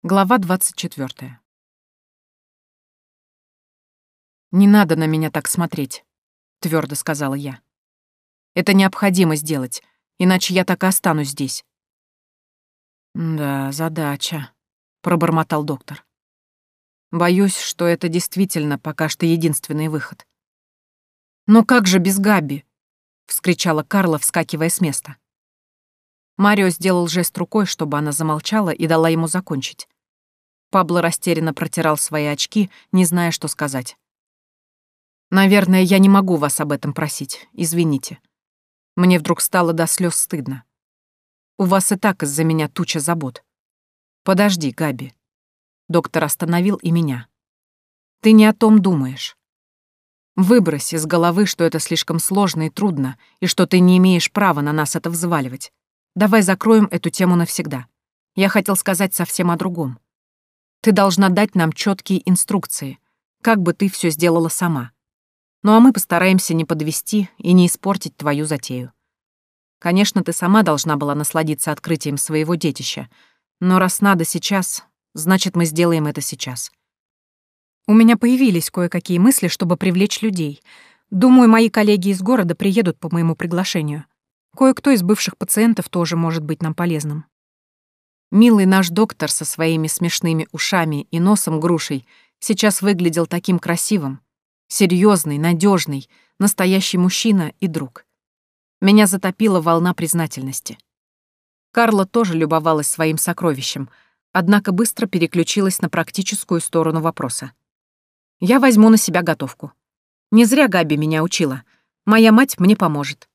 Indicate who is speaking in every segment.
Speaker 1: Глава 24. «Не надо на меня так смотреть», — твердо сказала я. «Это необходимо сделать, иначе я так и останусь здесь». «Да, задача», — пробормотал доктор. «Боюсь, что это действительно пока что единственный выход». «Но как же без Габи?» — вскричала Карла, вскакивая с места. Марио сделал жест рукой, чтобы она замолчала и дала ему закончить. Пабло растерянно протирал свои очки, не зная, что сказать. «Наверное, я не могу вас об этом просить, извините. Мне вдруг стало до слез стыдно. У вас и так из-за меня туча забот. Подожди, Габи». Доктор остановил и меня. «Ты не о том думаешь. Выбрось из головы, что это слишком сложно и трудно, и что ты не имеешь права на нас это взваливать. Давай закроем эту тему навсегда. Я хотел сказать совсем о другом. Ты должна дать нам четкие инструкции, как бы ты все сделала сама. Ну а мы постараемся не подвести и не испортить твою затею. Конечно, ты сама должна была насладиться открытием своего детища, но раз надо сейчас, значит, мы сделаем это сейчас. У меня появились кое-какие мысли, чтобы привлечь людей. Думаю, мои коллеги из города приедут по моему приглашению. Кое-кто из бывших пациентов тоже может быть нам полезным. Милый наш доктор со своими смешными ушами и носом грушей сейчас выглядел таким красивым, серьезный, надежный, настоящий мужчина и друг. Меня затопила волна признательности. Карла тоже любовалась своим сокровищем, однако быстро переключилась на практическую сторону вопроса. «Я возьму на себя готовку. Не зря Габи меня учила. Моя мать мне поможет».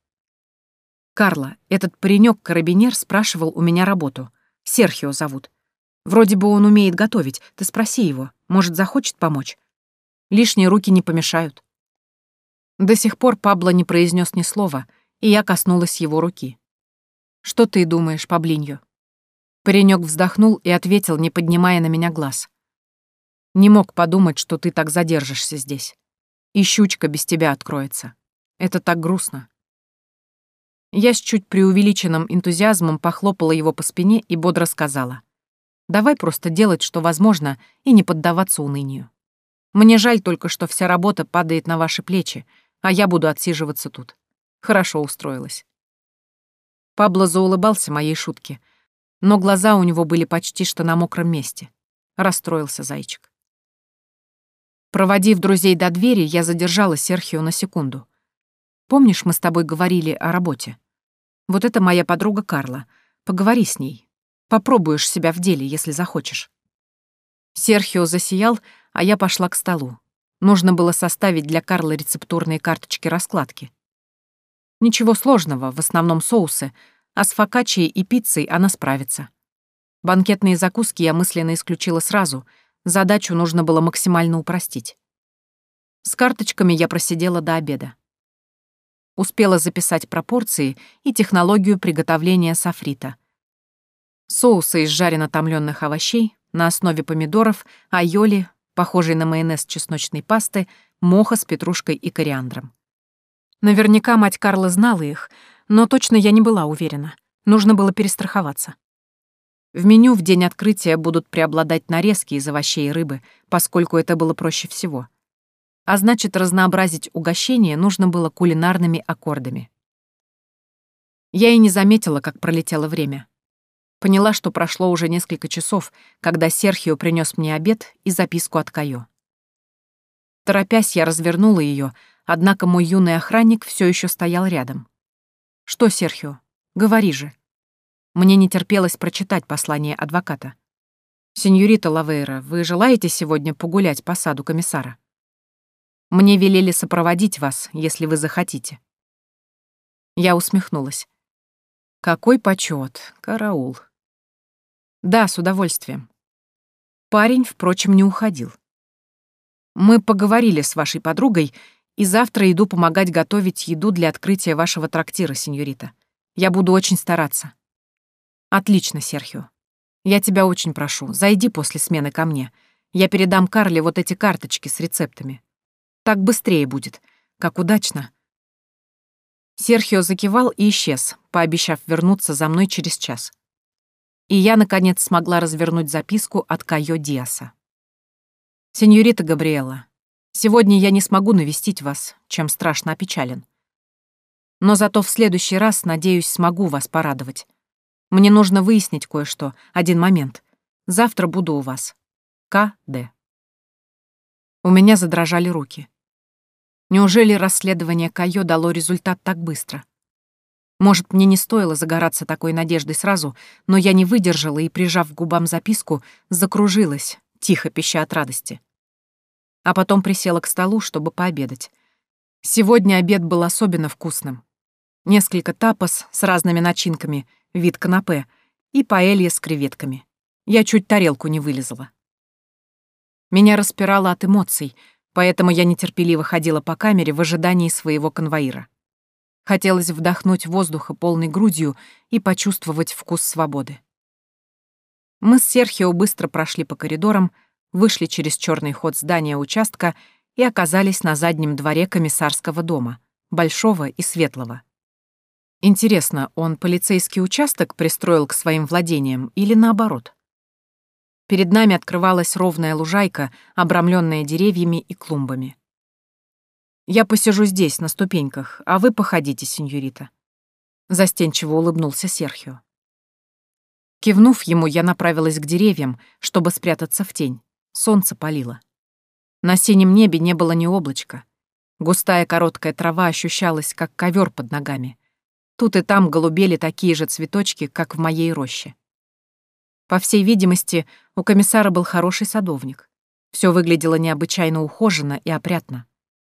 Speaker 1: «Карла, этот паренек-карабинер спрашивал у меня работу. Серхио зовут. Вроде бы он умеет готовить, ты спроси его, может, захочет помочь. Лишние руки не помешают». До сих пор Пабло не произнес ни слова, и я коснулась его руки. «Что ты думаешь, Паблиньо?» Паренек вздохнул и ответил, не поднимая на меня глаз. «Не мог подумать, что ты так задержишься здесь. И щучка без тебя откроется. Это так грустно». Я с чуть преувеличенным энтузиазмом похлопала его по спине и бодро сказала: «Давай просто делать, что возможно, и не поддаваться унынию. Мне жаль только, что вся работа падает на ваши плечи, а я буду отсиживаться тут. Хорошо устроилась». Пабло заулыбался моей шутке, но глаза у него были почти что на мокром месте. Расстроился зайчик. Проводив друзей до двери, я задержала Серхио на секунду. «Помнишь, мы с тобой говорили о работе? Вот это моя подруга Карла. Поговори с ней. Попробуешь себя в деле, если захочешь». Серхио засиял, а я пошла к столу. Нужно было составить для Карлы рецептурные карточки-раскладки. Ничего сложного, в основном соусы, а с фокаччей и пиццей она справится. Банкетные закуски я мысленно исключила сразу, задачу нужно было максимально упростить. С карточками я просидела до обеда. Успела записать пропорции и технологию приготовления софрита. Соуса из жарено-томлённых овощей на основе помидоров, айоли, похожей на майонез чесночной пасты, моха с петрушкой и кориандром. Наверняка мать Карлы знала их, но точно я не была уверена. Нужно было перестраховаться. В меню в день открытия будут преобладать нарезки из овощей и рыбы, поскольку это было проще всего. А значит, разнообразить угощение нужно было кулинарными аккордами. Я и не заметила, как пролетело время. Поняла, что прошло уже несколько часов, когда Серхио принес мне обед и записку от Кайо. Торопясь, я развернула ее, однако мой юный охранник все еще стоял рядом. «Что, Серхио? Говори же». Мне не терпелось прочитать послание адвоката. «Сеньорита Лавейра, вы желаете сегодня погулять по саду комиссара? Мне велели сопроводить вас, если вы захотите». Я усмехнулась. Какой почет, караул. Да, с удовольствием. Парень, впрочем, не уходил. Мы поговорили с вашей подругой, и завтра иду помогать готовить еду для открытия вашего трактира, сеньорита. Я буду очень стараться. Отлично, Серхио. Я тебя очень прошу, зайди после смены ко мне. Я передам Карле вот эти карточки с рецептами. Так быстрее будет. Как удачно. Серхио закивал и исчез, пообещав вернуться за мной через час. и я, наконец, смогла развернуть записку от Кайо Диаса. «Сеньорита Габриэла, сегодня я не смогу навестить вас, чем страшно опечален. Но зато в следующий раз, надеюсь, смогу вас порадовать. Мне нужно выяснить кое-что, один момент. Завтра буду у вас. К.Д.» У меня задрожали руки. Неужели расследование Кайо дало результат так быстро? Может, мне не стоило загораться такой надеждой сразу, но я не выдержала и, прижав к губам записку, закружилась, тихо пища от радости. А потом присела к столу, чтобы пообедать. Сегодня обед был особенно вкусным. Несколько тапос с разными начинками, вид канапе, и паэлья с креветками. Я чуть тарелку не вылезала. Меня распирало от эмоций, поэтому я нетерпеливо ходила по камере в ожидании своего конвоира. Хотелось вдохнуть воздуха полной грудью и почувствовать вкус свободы. Мы с Серхио быстро прошли по коридорам, вышли через черный ход здания участка и оказались на заднем дворе комиссарского дома, большого и светлого. Интересно, он полицейский участок пристроил к своим владениям или наоборот? Перед нами открывалась ровная лужайка, обрамленная деревьями и клумбами. «Я посижу здесь, на ступеньках, а вы походите, сеньорита», — застенчиво улыбнулся Серхио. Кивнув ему, я направилась к деревьям, чтобы спрятаться в тень. Солнце палило. На синем небе не было ни облачка. Густая короткая трава ощущалась, как ковер под ногами. Тут и там голубели такие же цветочки, как в моей роще. По всей видимости, у комиссара был хороший садовник. Все выглядело необычайно ухоженно и опрятно.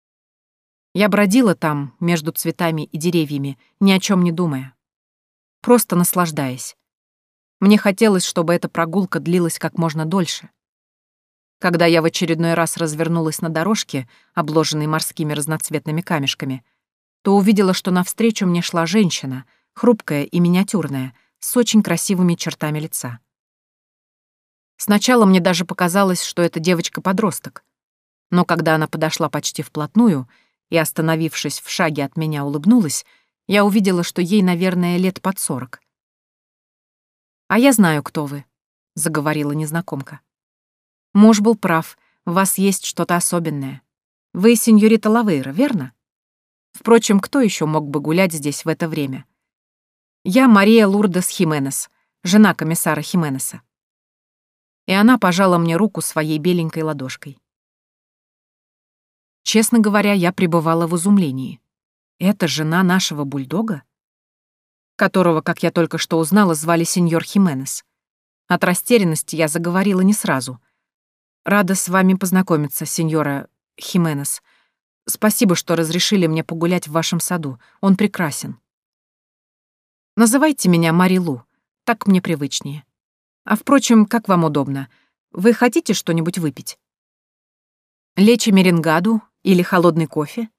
Speaker 1: Я бродила там, между цветами и деревьями, ни о чем не думая. Просто наслаждаясь. Мне хотелось, чтобы эта прогулка длилась как можно дольше. Когда я в очередной раз развернулась на дорожке, обложенной морскими разноцветными камешками, то увидела, что навстречу мне шла женщина, хрупкая и миниатюрная, с очень красивыми чертами лица. Сначала мне даже показалось, что это девочка-подросток. Но когда она подошла почти вплотную и, остановившись в шаге от меня, улыбнулась, я увидела, что ей, наверное, лет под 40. «А я знаю, кто вы», — заговорила незнакомка. «Муж был прав, в вас есть что-то особенное. Вы сеньорита Лавейра, верно? Впрочем, кто еще мог бы гулять здесь в это время? Я Мария Лурдес Хименес, жена комиссара Хименеса». И она пожала мне руку своей беленькой ладошкой. Честно говоря, я пребывала в изумлении. Это жена нашего бульдога? Которого, как я только что узнала, звали сеньор Хименес. От растерянности я заговорила не сразу. «Рада с вами познакомиться, сеньора Хименес. Спасибо, что разрешили мне погулять в вашем саду. Он прекрасен. Называйте меня Марилу, так мне привычнее. А впрочем, как вам удобно. Вы хотите что-нибудь выпить? Лечи меренгаду или холодный кофе?»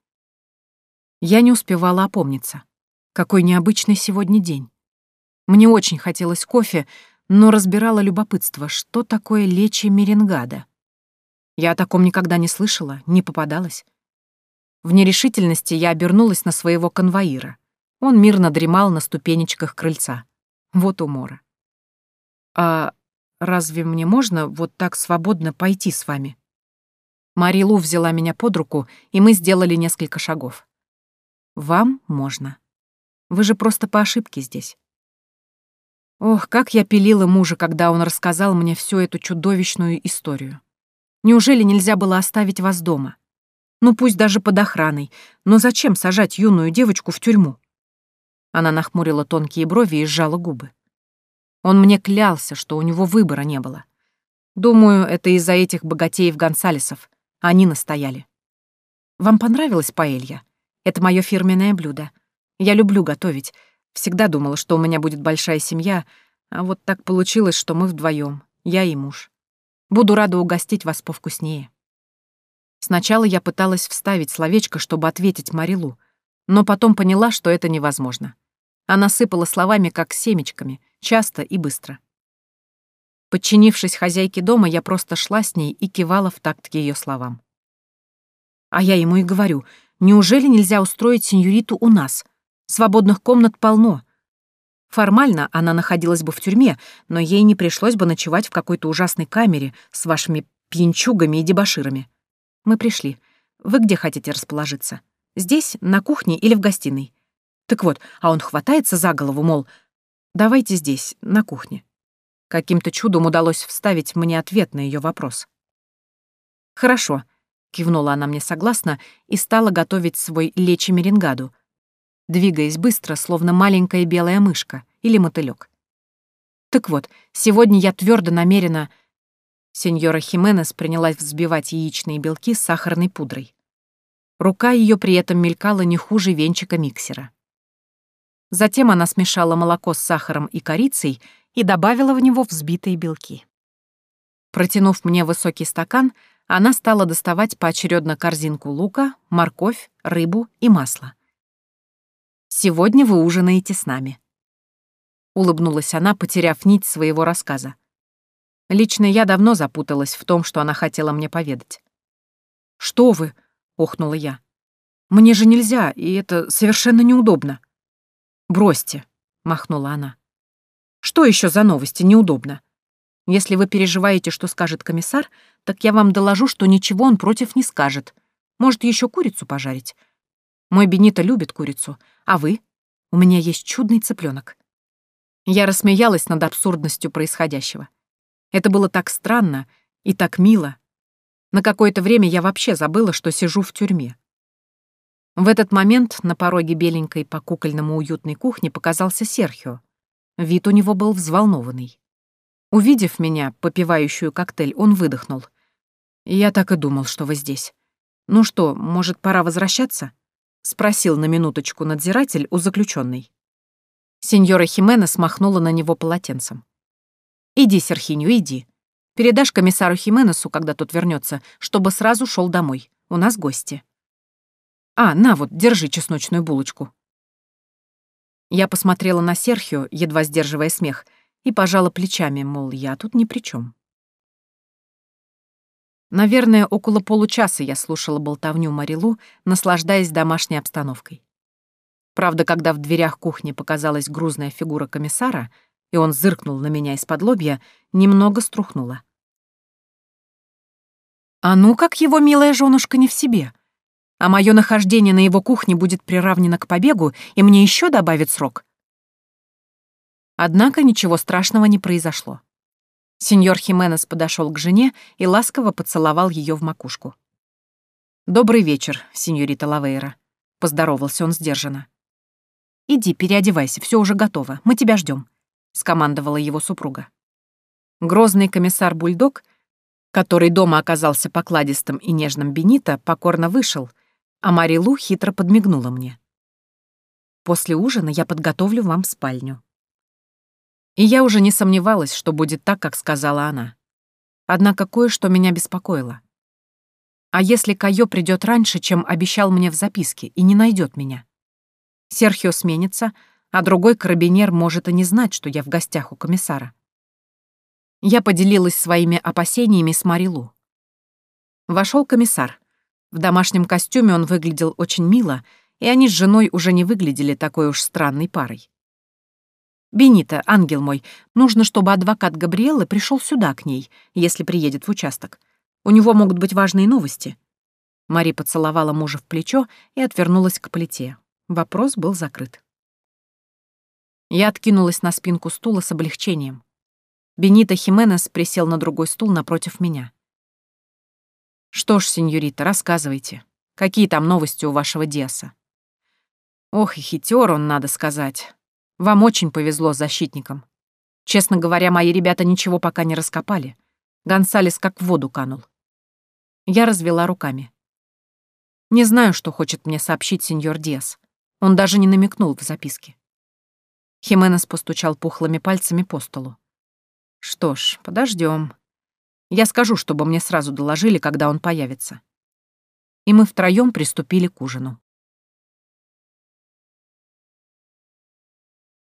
Speaker 1: Я не успевала опомниться. Какой необычный сегодня день. Мне очень хотелось кофе, но разбирало любопытство, что такое лечи меренгада. Я о таком никогда не слышала, не попадалась. В нерешительности я обернулась на своего конвоира. Он мирно дремал на ступенечках крыльца. Вот умора. «А разве мне можно вот так свободно пойти с вами?» Марилу взяла меня под руку, и мы сделали несколько шагов. «Вам можно. Вы же просто по ошибке здесь». Ох, как я пилила мужа, когда он рассказал мне всю эту чудовищную историю. Неужели нельзя было оставить вас дома? Ну, пусть даже под охраной, но зачем сажать юную девочку в тюрьму? Она нахмурила тонкие брови и сжала губы. Он мне клялся, что у него выбора не было. Думаю, это из-за этих богатеев Гонсалесов. Они настояли. Вам понравилась паэлья? Это мое фирменное блюдо. Я люблю готовить. Всегда думала, что у меня будет большая семья, а вот так получилось, что мы вдвоем, я и муж. Буду рада угостить вас повкуснее. Сначала я пыталась вставить словечко, чтобы ответить Марилу, но потом поняла, что это невозможно. Она сыпала словами, как семечками, часто и быстро. Подчинившись хозяйке дома, я просто шла с ней и кивала в такт ее словам. А я ему и говорю, неужели нельзя устроить сеньориту у нас? Свободных комнат полно. Формально она находилась бы в тюрьме, но ей не пришлось бы ночевать в какой-то ужасной камере с вашими пьянчугами и дебоширами. Мы пришли. Вы где хотите расположиться? Здесь, на кухне или в гостиной? Так вот, а он хватается за голову, мол, давайте здесь, на кухне. Каким-то чудом удалось вставить мне ответ на ее вопрос. «Хорошо», — кивнула она мне согласно и стала готовить свой лечи меренгаду, двигаясь быстро, словно маленькая белая мышка или мотылёк. «Так вот, сегодня я твердо намерена...» Сеньора Хименес принялась взбивать яичные белки с сахарной пудрой. Рука ее при этом мелькала не хуже венчика миксера. Затем она смешала молоко с сахаром и корицей и добавила в него взбитые белки. Протянув мне высокий стакан, она стала доставать поочередно корзинку лука, морковь, рыбу и масло. «Сегодня вы ужинаете с нами», — улыбнулась она, потеряв нить своего рассказа. Лично я давно запуталась в том, что она хотела мне поведать. «Что вы?» — охнула я. «Мне же нельзя, и это совершенно неудобно». «Бросьте», — махнула она. «Что еще за новости неудобно? Если вы переживаете, что скажет комиссар, так я вам доложу, что ничего он против не скажет. Может, еще курицу пожарить? Мой Бенито любит курицу. А вы? У меня есть чудный цыпленок». Я рассмеялась над абсурдностью происходящего. Это было так странно и так мило. На какое-то время я вообще забыла, что сижу в тюрьме. В этот момент на пороге беленькой по-кукольному уютной кухни показался Серхио. Вид у него был взволнованный. Увидев меня, попивающую коктейль, он выдохнул. «Я так и думал, что вы здесь. Ну что, может, пора возвращаться?» — спросил на минуточку надзиратель у заключенной. Сеньора Хименес махнула на него полотенцем. «Иди, Серхиньо, иди. Передашь комиссару Хименесу, когда тот вернется, чтобы сразу шел домой. У нас гости. А, на вот, держи чесночную булочку». Я посмотрела на Серхио, едва сдерживая смех, и пожала плечами, мол, я тут ни при чем. Наверное, около получаса я слушала болтовню Марилу, наслаждаясь домашней обстановкой. Правда, когда в дверях кухни показалась грузная фигура комиссара, и он зыркнул на меня из-под лобья, немного струхнула. А ну как его милая женушка не в себе. А мое нахождение на его кухне будет приравнено к побегу, и мне еще добавят срок. Однако ничего страшного не произошло. Сеньор Хименес подошел к жене и ласково поцеловал ее в макушку. «Добрый вечер, сеньорита Лавейра», — поздоровался он сдержанно. «Иди, переодевайся, все уже готово, мы тебя ждем», — скомандовала его супруга. Грозный комиссар-бульдог, который дома оказался покладистым и нежным Бенито, покорно вышел, а Марилу хитро подмигнула мне. «После ужина я подготовлю вам спальню». И я уже не сомневалась, что будет так, как сказала она. Однако кое-что меня беспокоило. А если Кайо придет раньше, чем обещал мне в записке, и не найдет меня? Серхио сменится, а другой карабинер может и не знать, что я в гостях у комиссара. Я поделилась своими опасениями с Марилу. Вошел комиссар. В домашнем костюме он выглядел очень мило, и они с женой уже не выглядели такой уж странной парой. «Бенито, ангел мой, нужно, чтобы адвокат Габриэлы пришел сюда к ней, если приедет в участок. У него могут быть важные новости». Мари поцеловала мужа в плечо и отвернулась к плите. Вопрос был закрыт. Я откинулась на спинку стула с облегчением. Бенито Хименес присел на другой стул напротив меня. «Что ж, сеньорита, рассказывайте. Какие там новости у вашего Диаса?» «Ох, и хитер он, надо сказать. Вам очень повезло с защитником. Честно говоря, мои ребята ничего пока не раскопали. Гонсалес как в воду канул». Я развела руками. «Не знаю, что хочет мне сообщить сеньор Диас. Он даже не намекнул в записке». Хименес постучал пухлыми пальцами по столу. «Что ж, подождем. Я скажу, чтобы мне сразу доложили, когда он появится». И мы втроем приступили к ужину.